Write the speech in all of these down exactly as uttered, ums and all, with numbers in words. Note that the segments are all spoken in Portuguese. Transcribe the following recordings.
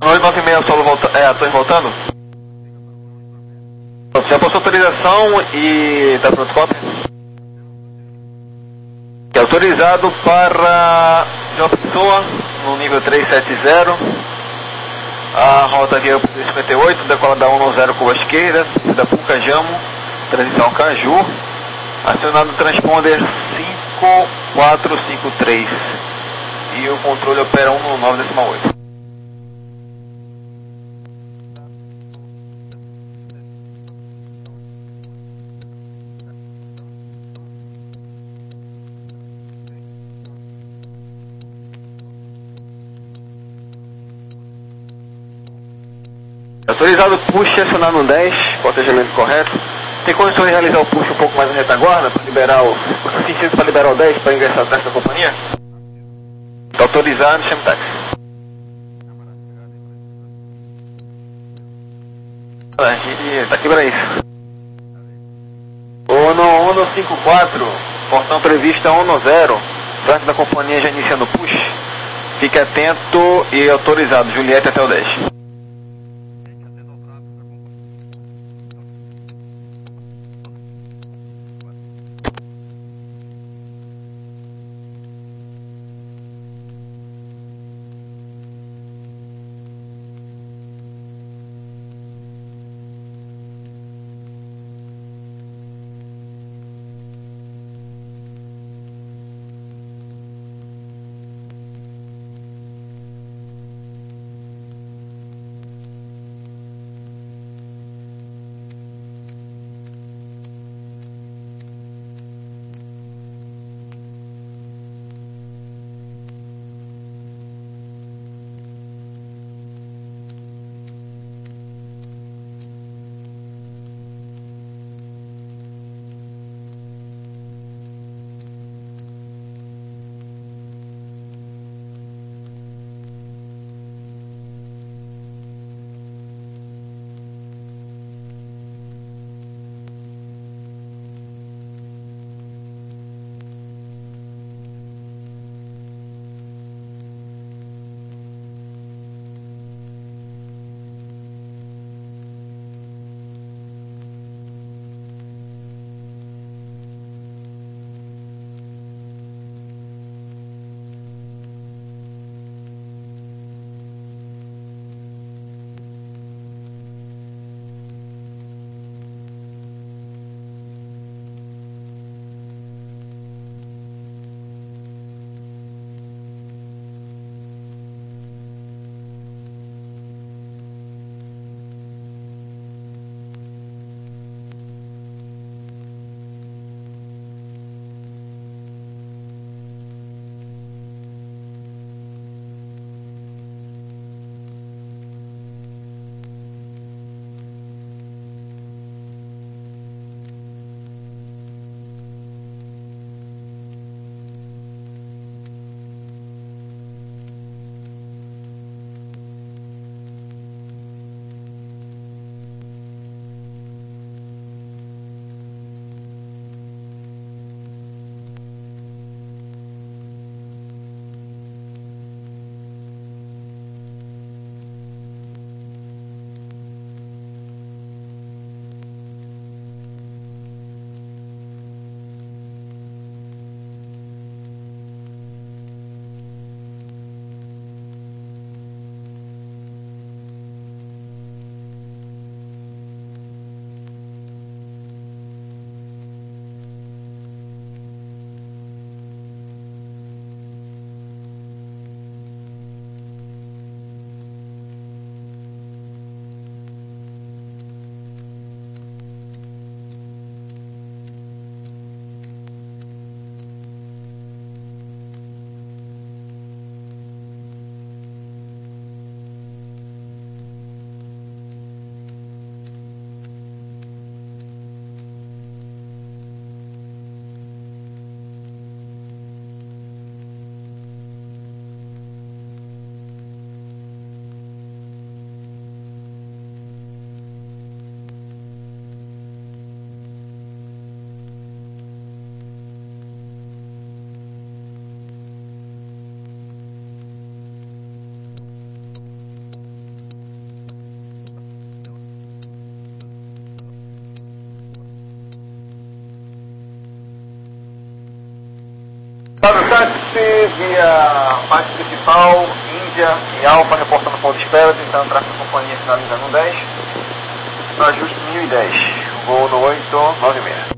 Noite, nove e meia, solo volta, é, Torres voltando. Já passou autorização e tá pronto cópia? É autorizado para João Pessoa, no nível trezentos e setenta. A rota via cinquenta e oito, decola da cento e dez curva esquerda, da Pucajamo, transição Caju. Acionado o transponder cinco quatro cinco três. E o controle opera um no nove oito. Autorizado push, acionado no dez, cotejamento correto. Tem condições de realizar o push um pouco mais na retaguarda, para liberar o... o sentido para liberar o dez, para ingressar atrás da companhia? Está autorizado, chama o táxi. A gente tá aqui para isso. O no cento e cinquenta e quatro, portão previsto é cento e dez, trânsito da companhia já iniciando o push. Fique atento e autorizado, Juliette até o dez. Para o táxi, via parte principal, Índia e Alfa, reportando ponto de espera, tentando tráfego da companhia, finalizando no dez. No ajuste mil e dez, voo no oito nove seis.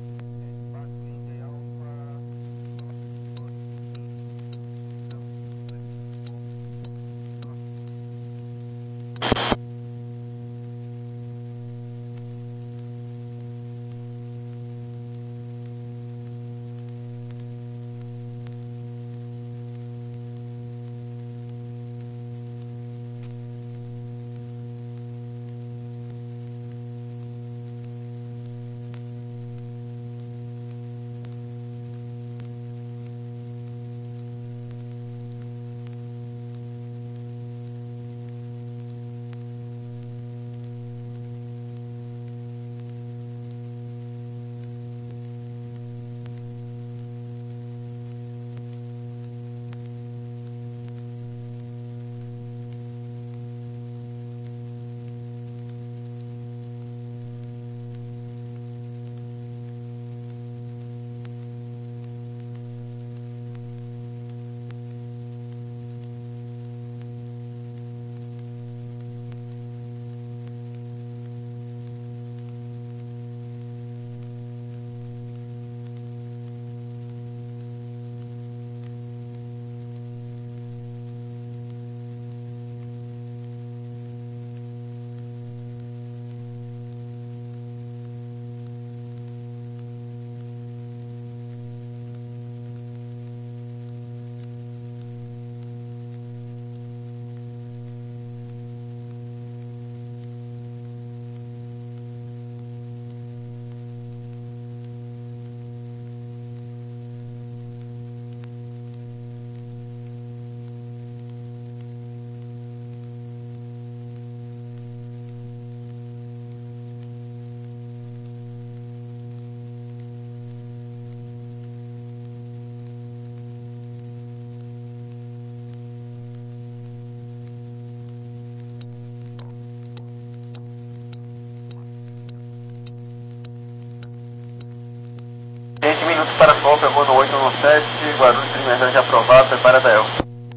vinte minutos para a volta, voo no oito nove sete, Guarulhos, primeira já aprovado, prepara da El.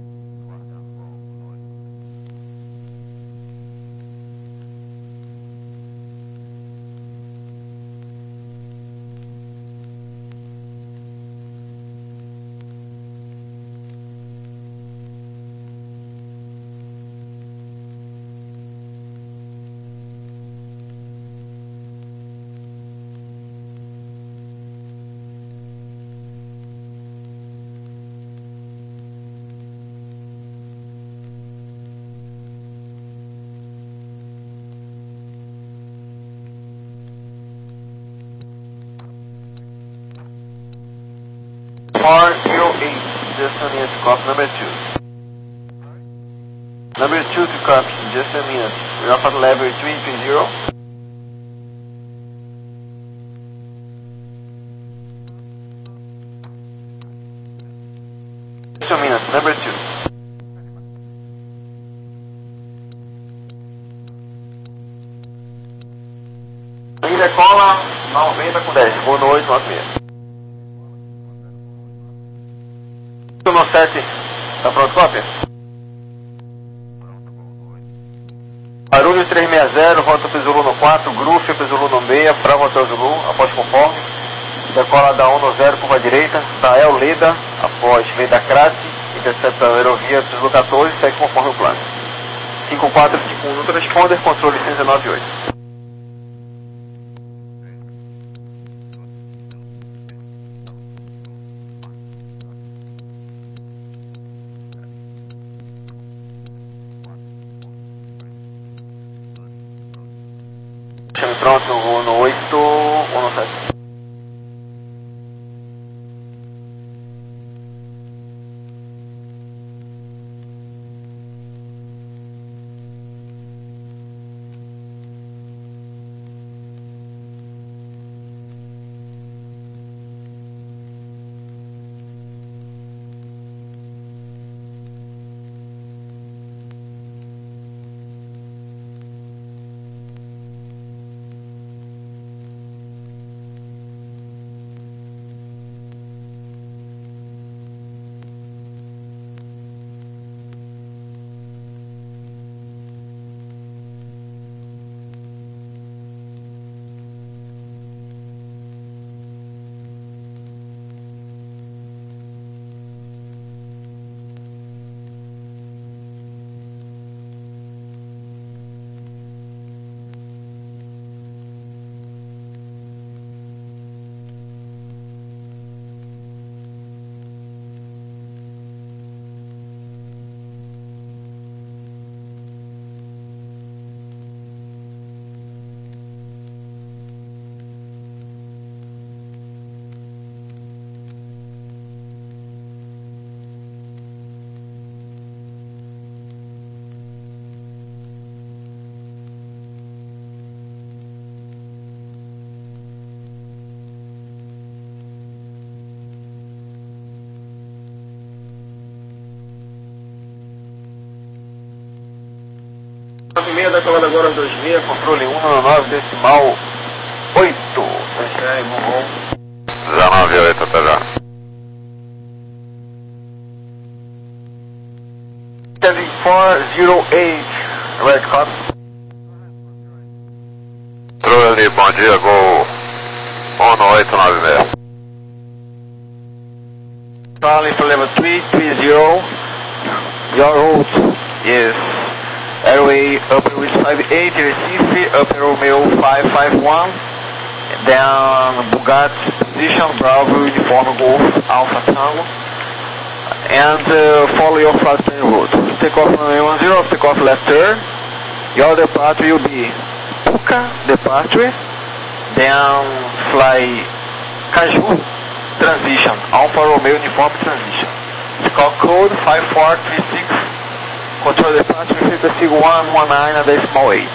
four zero eight, just a minute, copy number two. Number two to copy, just a minute. We are on level three three zero. Just a minute, number two. E decola noventa com dez, voo no oito nove seis. No sete, tá pronto, cópia? Guarulhos três seis zero, rota Pezulu no quatro, Grúfia, Pezulu no seis, Bravo Hotel Zulu, após conforme. Decola da um no zero, curva direita, da El Leda, após Leda Crate, intercepta a aerovia Pezulu quatorze, segue conforme o plano. cinco quatro cinco um no transponder, controle cento e nove oito. Pronto, no voo no oito um nove sete. nove meia decolando agora dois meia, controle um nove nove decimal oito. dezenove oito, até já. seven four zero eight, red cop. Trulli, bom dia, gol um oito nove seis. Charlie for level three three zero, your route is Airway Upper West five eight, Recife, Upper Romeo five five one, then Bugatti position, Bravo, Uniform Golf, Alpha Tango, and uh, follow your flight plan route. Take off runway one zero, take off left turn, your departure will be Puca departure, then fly Caju transition, Alpha Romeo Uniform transition. Take off code five four three six. Control departure frequency one one nine decimal eight.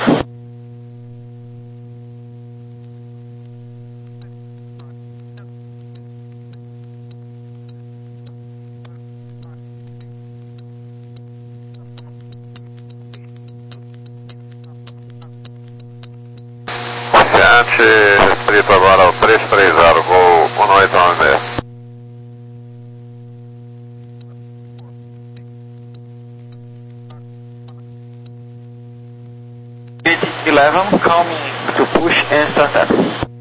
Oficiante, restrito agora ao três três zero, gol um oito nove seis. eleven coming to push and start up.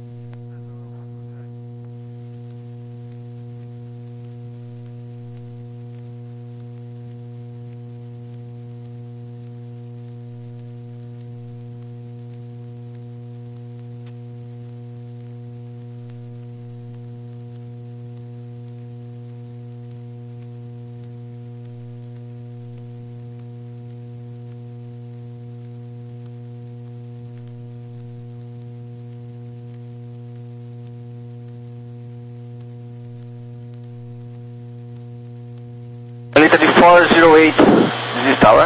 Elite four zero eight, this is tower.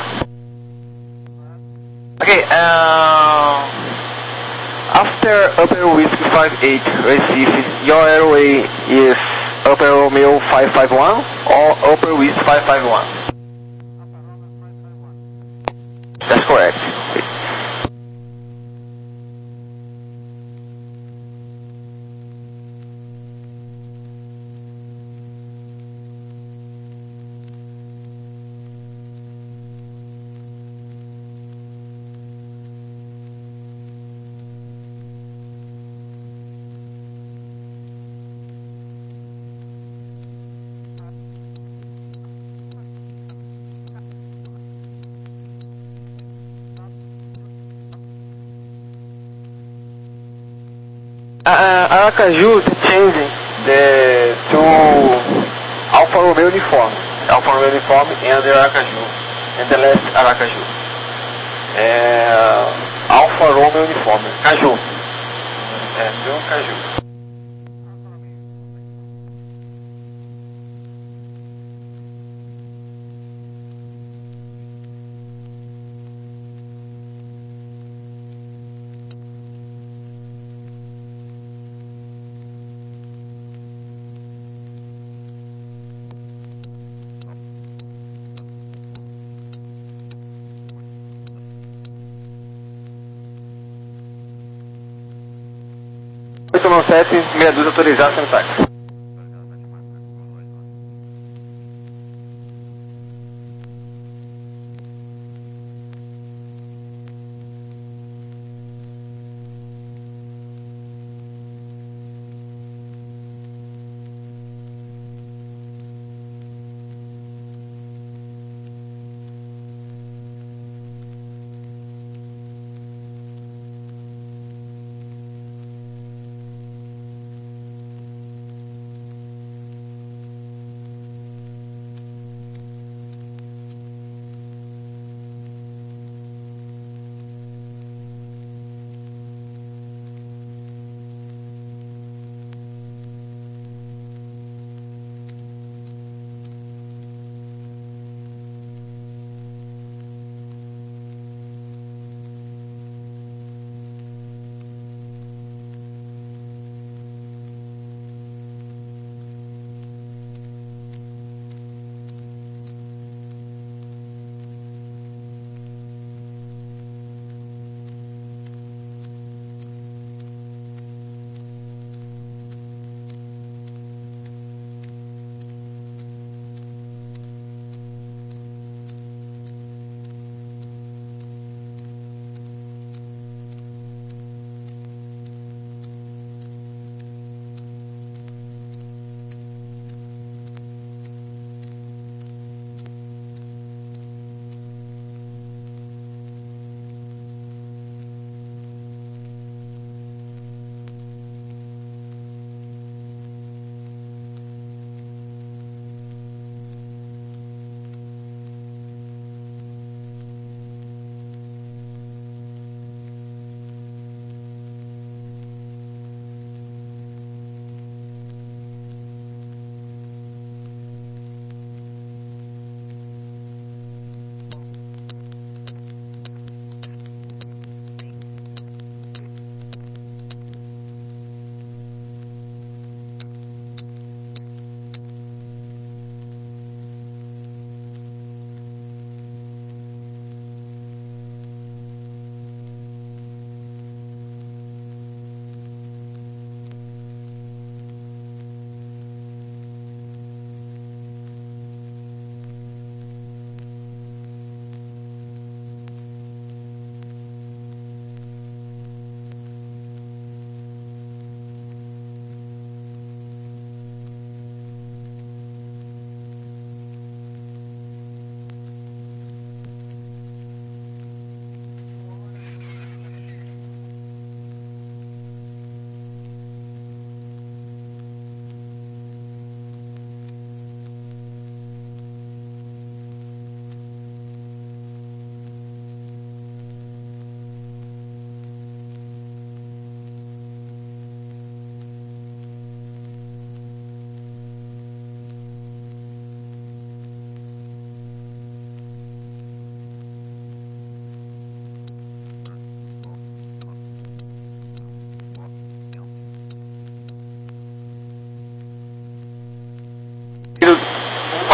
Okay, uh, after Upper Whiskey five eight, Recife, your airway is Upper Romeo five five one or Upper Whiskey five five one? That's correct. Uh, Aracaju is changing the to Alfa Romeo uniform, Alfa Romeo uniform and the Aracaju, and the last Aracaju. Uh, Alfa Romeo uniform, Caju, and do Caju. oito nove sete, meia dúzia autorizado sem táxi.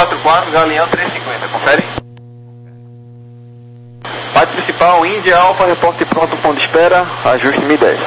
quatro quatro, Galeão trezentos e cinquenta, confere. Parte principal, Índia Alfa, reporte pronto, ponto de espera, ajuste mil e dez.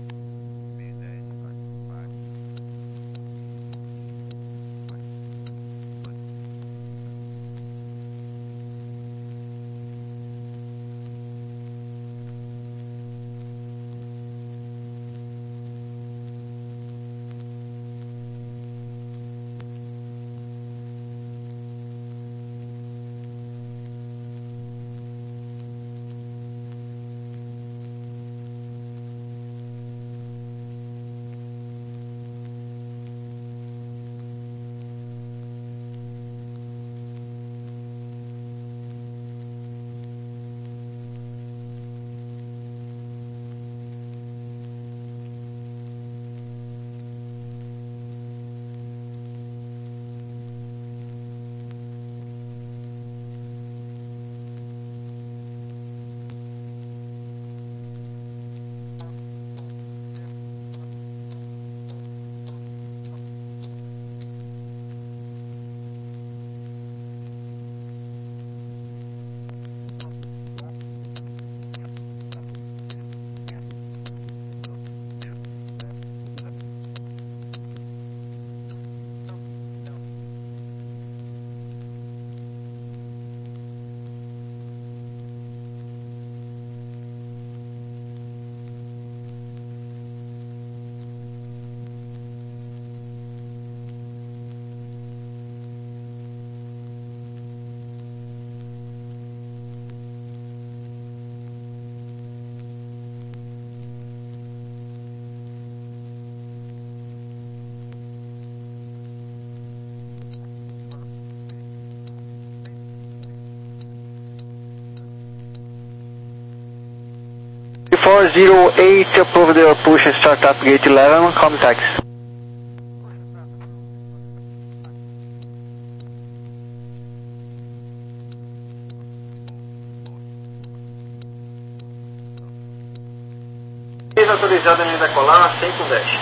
four zero eight, approve the push and start up gate eleven, contact. Autorizada em decolar, sem conversa.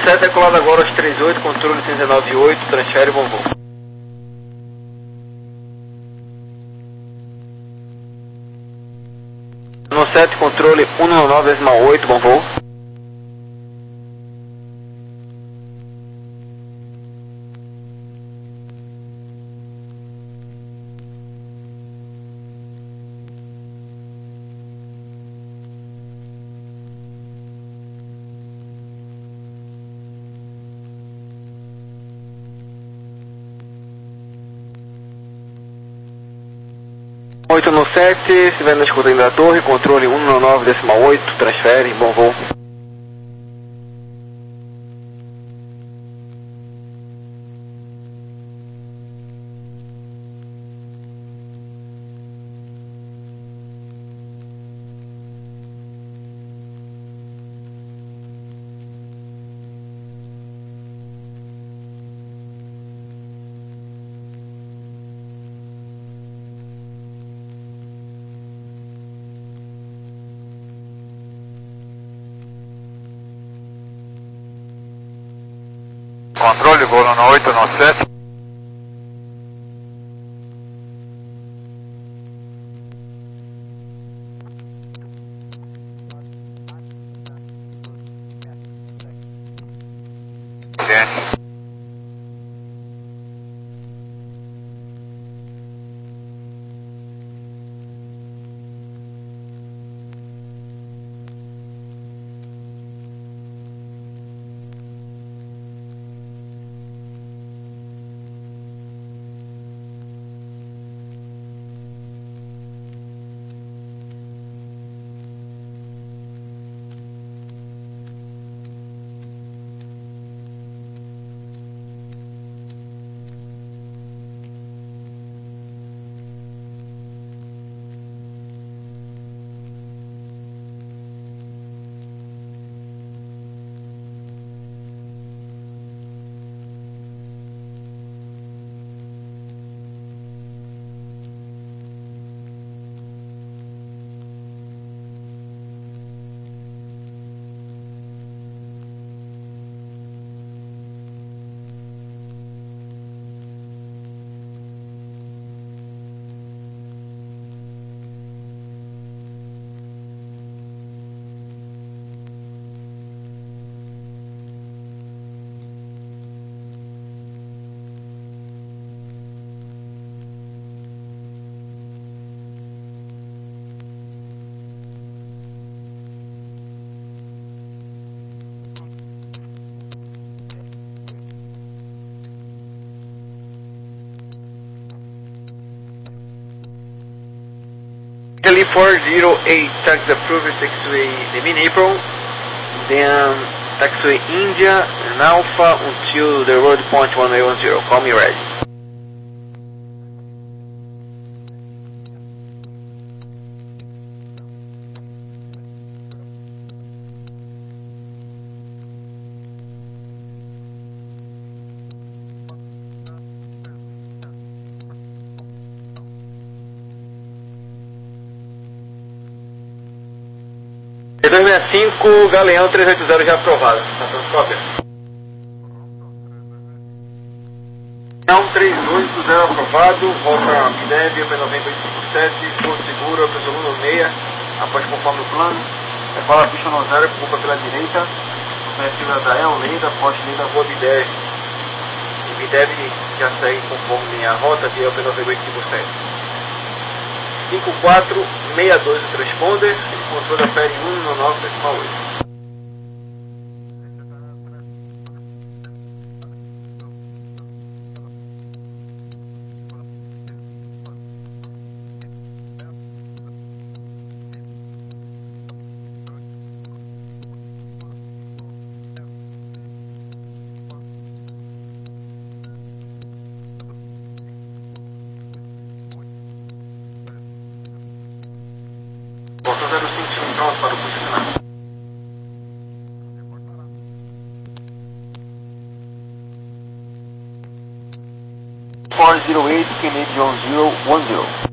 sete decolado agora aos trinta e oito, controle cento e dezenove ponto oito, transfere, bom voo. No sete, controle cento e nove ponto oito, bom voo. oito no sete, se estiver na escuta ainda da torre, controle cento e nove ponto oito, transfere, bom voo. Controle, voo no oito no sete. Gente. Italy four zero eight, taxi approved, taxiway Demine April, then taxiway India and Alpha until the road point one eight one zero, call me ready. dois seis cinco, Galeão três oito zero já aprovado. Cópia. Galeão três oito zero aprovado, volta M D E V, P noventa e oito cinquenta e sete, Porto Seguro, P um no meia, após conforme o plano. Decola a pista no zero, culpa pela direita, operativa da El Lenda, poste Lenda, rua M D E V. M D E V já segue conforme a rota de P noventa e oito cinquenta e sete. cinco quatro seis dois o transponder, controle da F R um no nove oito. Volta zero cinco pronto para o posicionamento. four zero eight Canadian zero one zero.